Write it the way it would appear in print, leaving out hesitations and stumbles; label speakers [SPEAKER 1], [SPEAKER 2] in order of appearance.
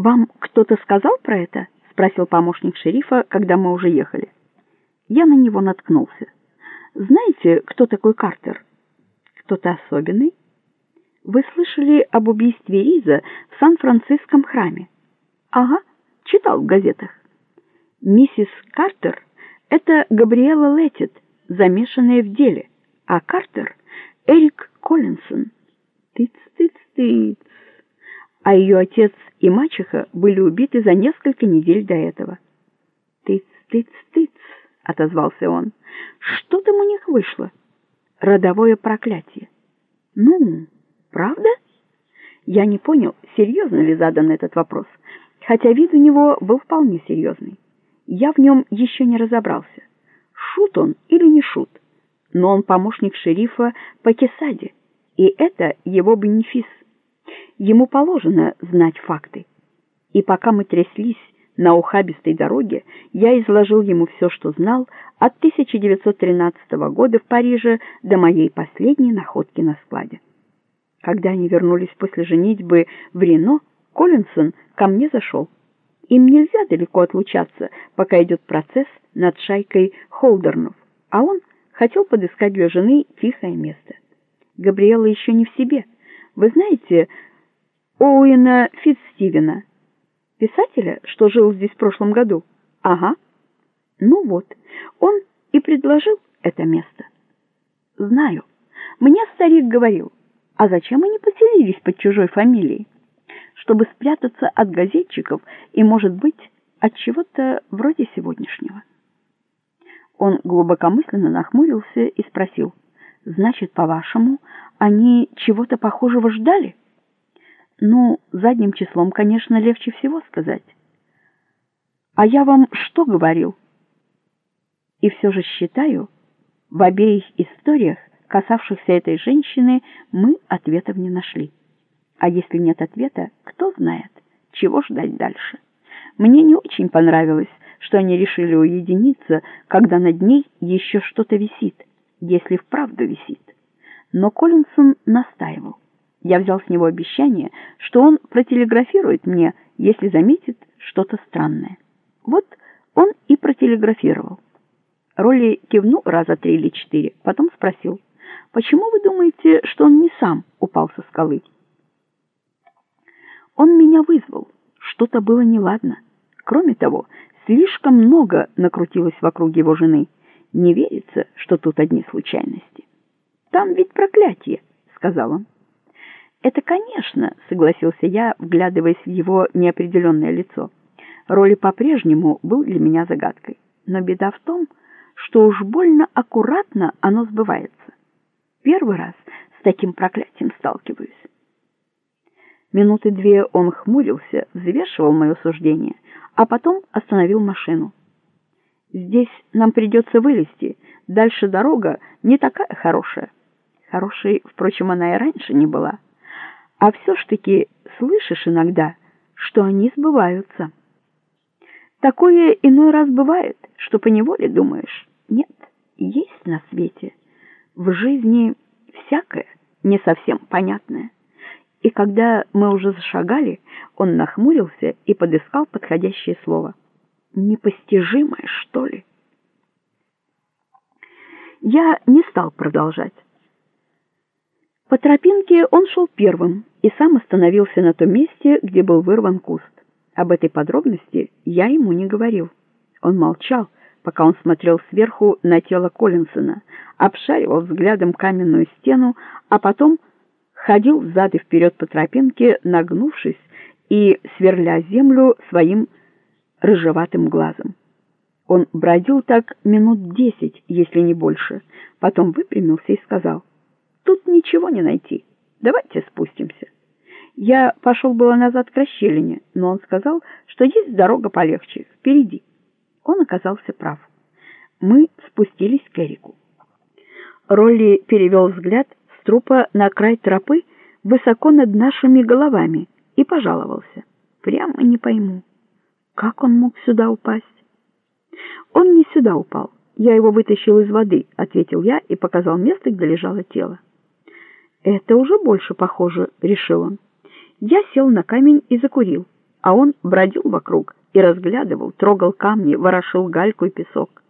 [SPEAKER 1] «Вам кто-то сказал про это?» — спросил помощник шерифа, когда мы уже ехали. Я на него наткнулся. «Знаете, кто такой Картер?» «Кто-то особенный?» «Вы слышали об убийстве Риза в Сан-Франциском храме?» «Ага, читал в газетах». «Миссис Картер — это Габриэла Леттит, замешанная в деле, а Картер — Эрик Коллинсон». «Тыц-тыц-тыц». А ее отец и мачеха были убиты за несколько недель до этого. «Тыц-тыц-тыц», — отозвался он. «Что там у них вышло?» «Родовое проклятие». «Ну, правда?» Я не понял, серьезно ли задан этот вопрос, хотя вид у него был вполне серьезный. Я в нем еще не разобрался, шут он или не шут, но он помощник шерифа по Кесаде, и это его бенефис. Ему положено знать факты. И пока мы тряслись на ухабистой дороге, я изложил ему все, что знал от 1913 года в Париже до моей последней находки на складе. Когда они вернулись после женитьбы в Рено, Коллинсон ко мне зашел. Им нельзя далеко отлучаться, пока идет процесс над шайкой Холдернов, а он хотел подыскать для жены тихое место. Габриэла еще не в себе. Вы знаете Оуэна Фитцстивена, писателя, что жил здесь в прошлом году? Ага. Ну вот, он и предложил это место. Знаю. Мне старик говорил, а зачем они поселились под чужой фамилией? Чтобы спрятаться от газетчиков и, может быть, от чего-то вроде сегодняшнего. Он глубокомысленно нахмурился и спросил: «Значит, по-вашему, они чего-то похожего ждали?» «Ну, задним числом, конечно, легче всего сказать». «А я вам что говорил?» И все же считаю, в обеих историях, касавшихся этой женщины, мы ответов не нашли. А если нет ответа, кто знает, чего ждать дальше. Мне не очень понравилось, что они решили уединиться, когда над ней еще что-то висит, если вправду висит. Но Коллинсон настаивал. Я взял с него обещание, что он протелеграфирует мне, если заметит что-то странное. Вот он и протелеграфировал. Ролли кивнул раза 3 или 4, потом спросил: «Почему вы думаете, что он не сам упал со скалы?» «Он меня вызвал. Что-то было неладно. Кроме того, слишком много накрутилось вокруг его жены. Не верится, что тут одни случайности». «Там ведь проклятие», — сказал он. «Это, конечно», — согласился я, вглядываясь в его неопределенное лицо. Ролли по-прежнему был для меня загадкой. Но беда в том, что уж больно аккуратно оно сбывается. Первый раз с таким проклятием сталкиваюсь. Минуты 2 он хмурился, взвешивал мое суждение, а потом остановил машину. «Здесь нам придется вылезти. Дальше дорога не такая хорошая». Хорошей, впрочем, она и раньше не была. А все ж таки слышишь иногда, что они сбываются. Такое иной раз бывает, что поневоле думаешь: нет, есть на свете, в жизни всякое не совсем понятное. И когда мы уже зашагали, он нахмурился и подыскал подходящее слово. Непостижимое, что ли? Я не стал продолжать. По тропинке он шел первым и сам остановился на том месте, где был вырван куст. Об этой подробности я ему не говорил. Он молчал, пока он смотрел сверху на тело Коллинсона, обшаривал взглядом каменную стену, а потом ходил взад и вперед по тропинке, нагнувшись и сверля землю своим рыжеватым глазом. Он бродил так минут 10, если не больше, потом выпрямился и сказал: «Тут ничего не найти. Давайте спустимся». Я пошел было назад к расщелине, но он сказал, что есть дорога полегче, впереди. Он оказался прав. Мы спустились к Эрику. Ролли перевел взгляд с трупа на край тропы высоко над нашими головами и пожаловался: «Прямо не пойму, как он мог сюда упасть?» «Он не сюда упал. Я его вытащил из воды», — ответил я и показал место, где лежало тело. «Это уже больше похоже», — решил он. Я сел на камень и закурил, а он бродил вокруг и разглядывал, трогал камни, ворошил гальку и песок.